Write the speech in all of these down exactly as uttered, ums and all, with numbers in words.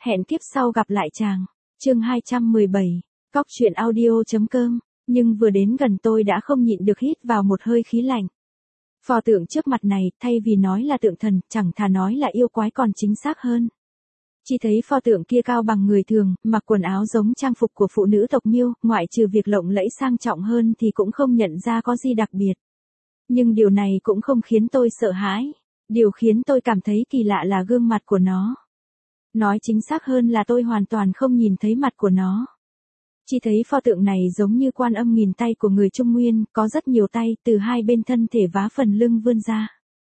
hẹn kiếp sau gặp lại chàng. Chương hai trăm mười bảy, cóc truyện audio.com, nhưng vừa đến gần tôi đã không nhịn được hít vào một hơi khí lạnh. Pho tượng trước mặt này, thay vì nói là tượng thần, chẳng thà nói là yêu quái còn chính xác hơn. Chỉ thấy pho tượng kia cao bằng người thường, mặc quần áo giống trang phục của phụ nữ tộc Miêu, ngoại trừ việc lộng lẫy sang trọng hơn thì cũng không nhận ra có gì đặc biệt. Nhưng điều này cũng không khiến tôi sợ hãi. Điều khiến tôi cảm thấy kỳ lạ là gương mặt của nó. Nói chính xác hơn là tôi hoàn toàn không nhìn thấy mặt của nó. Chỉ thấy pho tượng này giống như Quan Âm nghìn tay của người Trung Nguyên, có rất nhiều tay, từ hai bên thân thể vá phần lưng vươn ra.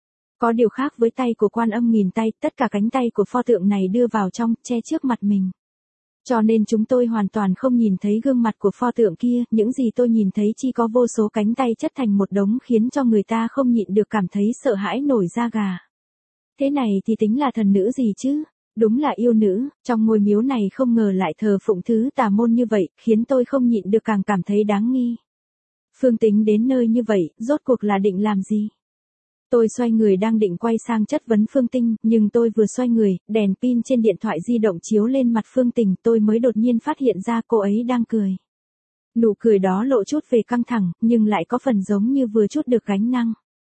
Có điều khác với tay của Quan Âm nghìn tay, tất cả cánh tay của pho tượng này đưa vào trong, che trước mặt mình. Cho nên chúng tôi hoàn toàn không nhìn thấy gương mặt của pho tượng kia, những gì tôi nhìn thấy chỉ có vô số cánh tay chất thành một đống khiến cho người ta không nhịn được cảm thấy sợ hãi nổi da gà. Thế này thì tính là thần nữ gì chứ? Đúng là yêu nữ, trong ngôi miếu này không ngờ lại thờ phụng thứ tà môn như vậy, khiến tôi không nhịn được càng cảm thấy đáng nghi. Phương Tính đến nơi như vậy, rốt cuộc là định làm gì? Tôi xoay người đang định quay sang chất vấn Phương Tinh, nhưng tôi vừa xoay người, đèn pin trên điện thoại di động chiếu lên mặt Phương Tình, tôi mới đột nhiên phát hiện ra cô ấy đang cười. Nụ cười đó lộ chút về căng thẳng, nhưng lại có phần giống như vừa chút được gánh nặng.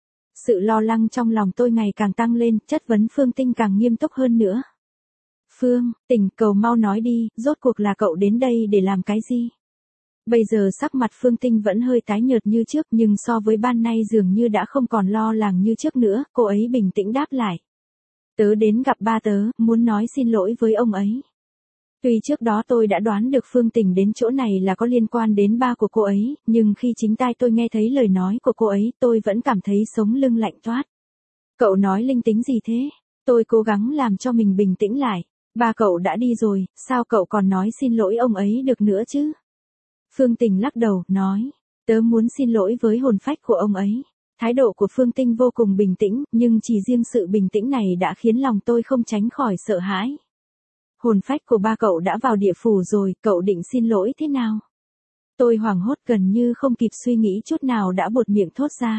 Sự lo lắng trong lòng tôi ngày càng tăng lên, chất vấn Phương Tinh càng nghiêm túc hơn nữa. Phương, Tình, cầu mau nói đi, rốt cuộc là cậu đến đây để làm cái gì? Bây giờ sắc mặt Phương Tinh vẫn hơi tái nhợt như trước, nhưng so với ban nay dường như đã không còn lo lắng như trước nữa, cô ấy bình tĩnh đáp lại. Tớ đến gặp ba tớ, muốn nói xin lỗi với ông ấy. Tuy trước đó tôi đã đoán được Phương Tình đến chỗ này là có liên quan đến ba của cô ấy, nhưng khi chính tai tôi nghe thấy lời nói của cô ấy, tôi vẫn cảm thấy sống lưng lạnh toát. Cậu nói linh tính gì thế? Tôi cố gắng làm cho mình bình tĩnh lại. Ba cậu đã đi rồi, sao cậu còn nói xin lỗi ông ấy được nữa chứ? Phương Tình lắc đầu, nói, tớ muốn xin lỗi với hồn phách của ông ấy. Thái độ của Phương Tinh vô cùng bình tĩnh, nhưng chỉ riêng sự bình tĩnh này đã khiến lòng tôi không tránh khỏi sợ hãi. Hồn phách của ba cậu đã vào địa phủ rồi, cậu định xin lỗi thế nào? Tôi hoảng hốt gần như không kịp suy nghĩ chút nào đã buột miệng thốt ra.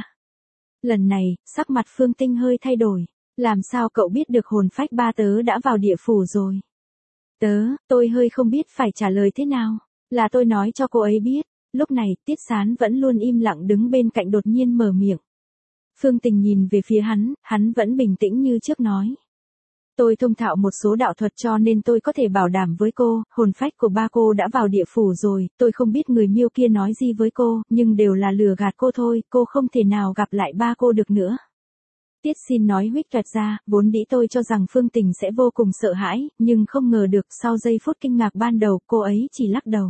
Lần này, sắc mặt Phương Tinh hơi thay đổi. Làm sao cậu biết được hồn phách ba tớ đã vào địa phủ rồi? Tớ, tôi hơi không biết phải trả lời thế nào. Là tôi nói cho cô ấy biết. Lúc này, Tiết Sán vẫn luôn im lặng đứng bên cạnh đột nhiên mở miệng. Phương Tình nhìn về phía hắn, hắn vẫn bình tĩnh như trước nói. Tôi thông thạo một số đạo thuật cho nên tôi có thể bảo đảm với cô, hồn phách của ba cô đã vào địa phủ rồi, tôi không biết người Miêu kia nói gì với cô, nhưng đều là lừa gạt cô thôi, cô không thể nào gặp lại ba cô được nữa. Tiết Xin nói huých toẹt ra, vốn dĩ tôi cho rằng Phương Tình sẽ vô cùng sợ hãi, nhưng không ngờ được sau giây phút kinh ngạc ban đầu, cô ấy chỉ lắc đầu.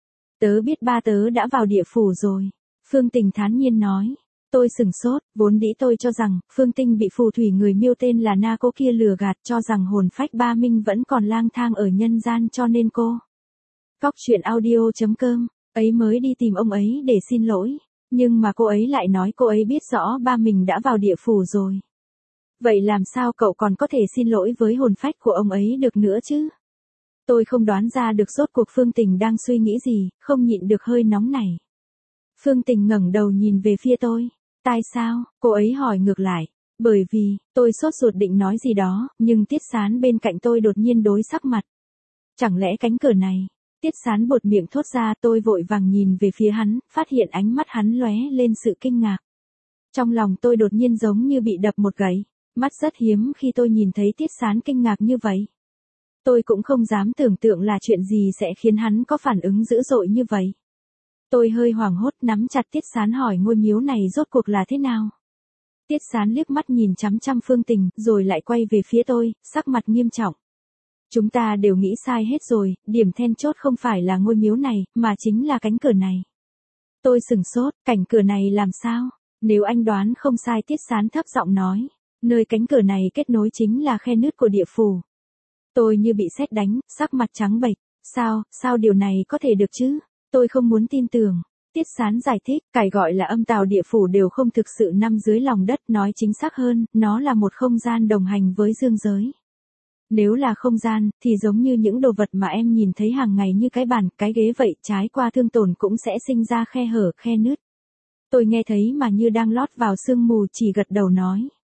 Tớ biết ba tớ đã vào địa phủ rồi. Phương Tình thản nhiên nói. Tôi sừng sốt, vốn dĩ tôi cho rằng, Phương Tinh bị phù thủy người Miêu tên là Na Cô kia lừa gạt cho rằng hồn phách ba Minh vẫn còn lang thang ở nhân gian cho nên cô. Cóc truyện audio.com, ấy mới đi tìm ông ấy để xin lỗi. Nhưng mà cô ấy lại nói cô ấy biết rõ ba mình đã vào địa phủ rồi. Vậy làm sao cậu còn có thể xin lỗi với hồn phách của ông ấy được nữa chứ? Tôi không đoán ra được rốt cuộc Phương Tình đang suy nghĩ gì, không nhịn được hơi nóng này. Phương Tình ngẩng đầu nhìn về phía tôi. Tại sao? Cô ấy hỏi ngược lại. Bởi vì, tôi sốt ruột định nói gì đó, nhưng Tiết Sán bên cạnh tôi đột nhiên đối sắc mặt. Chẳng lẽ cánh cửa này? Tiết Sán buột miệng thốt ra, tôi vội vàng nhìn về phía hắn, phát hiện ánh mắt hắn lóe lên sự kinh ngạc. Trong lòng tôi đột nhiên giống như bị đập một gậy, mắt rất hiếm khi tôi nhìn thấy Tiết Sán kinh ngạc như vậy. Tôi cũng không dám tưởng tượng là chuyện gì sẽ khiến hắn có phản ứng dữ dội như vậy. Tôi hơi hoảng hốt nắm chặt Tiết Sán hỏi ngôi miếu này rốt cuộc là thế nào. Tiết Sán liếc mắt nhìn chăm chăm Phương Tình, rồi lại quay về phía tôi, sắc mặt nghiêm trọng. Chúng ta đều nghĩ sai hết rồi, điểm then chốt không phải là ngôi miếu này, mà chính là cánh cửa này. Tôi sừng sốt, cảnh cửa này làm sao? Nếu anh đoán không sai, Tiết Sán thấp giọng nói, nơi cánh cửa này kết nối chính là khe nứt của địa phủ. Tôi như bị sét đánh, sắc mặt trắng bệch. Sao, sao điều này có thể được chứ? Tôi không muốn tin tưởng. Tiết Sán giải thích, cái gọi là âm tào địa phủ đều không thực sự nằm dưới lòng đất, nói chính xác hơn, nó là một không gian đồng hành với dương giới. Nếu là không gian, thì giống như những đồ vật mà em nhìn thấy hàng ngày như cái bàn, cái ghế vậy, trái qua thương tổn cũng sẽ sinh ra khe hở, khe nứt. Tôi nghe thấy mà như đang lót vào sương mù, chỉ gật đầu nói.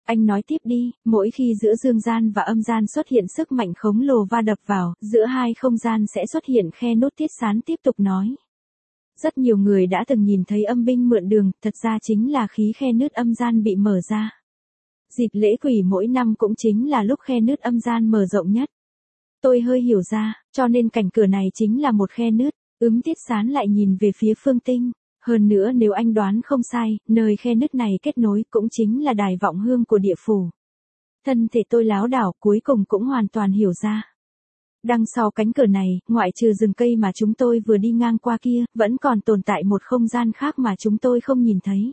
Anh nói tiếp đi, mỗi khi giữa dương gian và âm gian xuất hiện sức mạnh khổng lồ va đập vào, giữa hai không gian sẽ xuất hiện khe nút. Tiết Sán tiếp tục nói. Rất nhiều người đã từng nhìn thấy âm binh mượn đường, thật ra chính là khí khe nứt âm gian bị mở ra. Dịp lễ quỷ mỗi năm cũng chính là lúc khe nứt âm gian mở rộng nhất. Tôi hơi hiểu ra, cho nên cảnh cửa này chính là một khe nứt. Ừm. Tiết Sán lại nhìn về phía Phương Tinh. Hơn nữa nếu anh đoán không sai, nơi khe nứt này kết nối cũng chính là đài vọng hương của địa phủ. Thân thể tôi lảo đảo, cuối cùng cũng hoàn toàn hiểu ra. Đằng sau cánh cửa này, ngoại trừ rừng cây mà chúng tôi vừa đi ngang qua kia, vẫn còn tồn tại một không gian khác mà chúng tôi không nhìn thấy.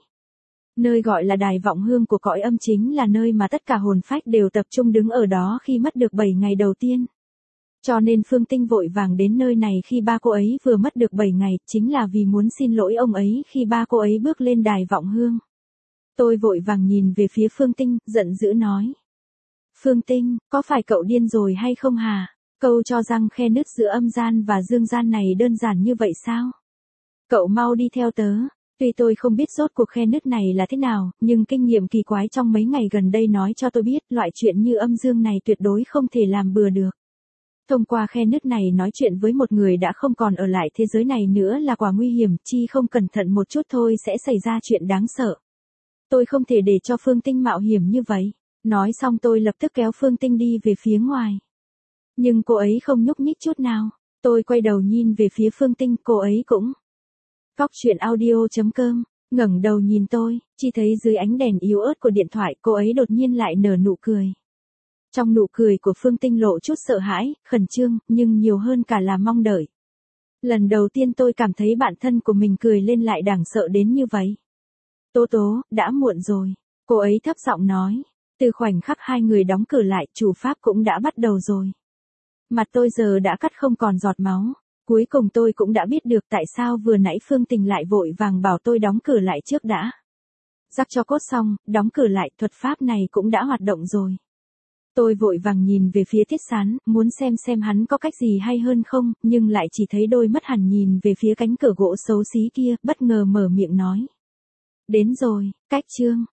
Nơi gọi là đài vọng hương của cõi âm chính là nơi mà tất cả hồn phách đều tập trung đứng ở đó khi mất được bảy ngày đầu tiên. Cho nên Phương Tinh vội vàng đến nơi này khi ba cô ấy vừa mất được bảy ngày, chính là vì muốn xin lỗi ông ấy khi ba cô ấy bước lên đài vọng hương. Tôi vội vàng nhìn về phía Phương Tinh, giận dữ nói. Phương Tinh, có phải cậu điên rồi hay không hả? Câu cho rằng khe nứt giữa âm gian và dương gian này đơn giản như vậy sao? Cậu mau đi theo tớ. Tuy tôi không biết rốt cuộc khe nứt này là thế nào, nhưng kinh nghiệm kỳ quái trong mấy ngày gần đây nói cho tôi biết loại chuyện như âm dương này tuyệt đối không thể làm bừa được. Thông qua khe nứt này nói chuyện với một người đã không còn ở lại thế giới này nữa là quả nguy hiểm, chi không cẩn thận một chút thôi sẽ xảy ra chuyện đáng sợ. Tôi không thể để cho Phương Tinh mạo hiểm như vậy. Nói xong tôi lập tức kéo Phương Tinh đi về phía ngoài. Nhưng cô ấy không nhúc nhích chút nào. Tôi quay đầu nhìn về phía Phương Tinh, cô ấy cũng. Cóc truyện audio chấm com, ngẩng đầu nhìn tôi, chỉ thấy dưới ánh đèn yếu ớt của điện thoại cô ấy đột nhiên lại nở nụ cười. Trong nụ cười của Phương Tinh lộ chút sợ hãi, khẩn trương, nhưng nhiều hơn cả là mong đợi. Lần đầu tiên tôi cảm thấy bản thân của mình cười lên lại đáng sợ đến như vậy. Tố tố, đã muộn rồi. Cô ấy thấp giọng nói. Từ khoảnh khắc hai người đóng cửa lại, chủ pháp cũng đã bắt đầu rồi. Mặt tôi giờ đã cắt không còn giọt máu. Cuối cùng tôi cũng đã biết được tại sao vừa nãy Phương Tình lại vội vàng bảo tôi đóng cửa lại trước đã. Rắc cho cốt xong, đóng cửa lại, thuật pháp này cũng đã hoạt động rồi. Tôi vội vàng nhìn về phía Tiết Sán, muốn xem xem hắn có cách gì hay hơn không, nhưng lại chỉ thấy đôi mắt hẳn nhìn về phía cánh cửa gỗ xấu xí kia, bất ngờ mở miệng nói. Đến rồi, cách chương.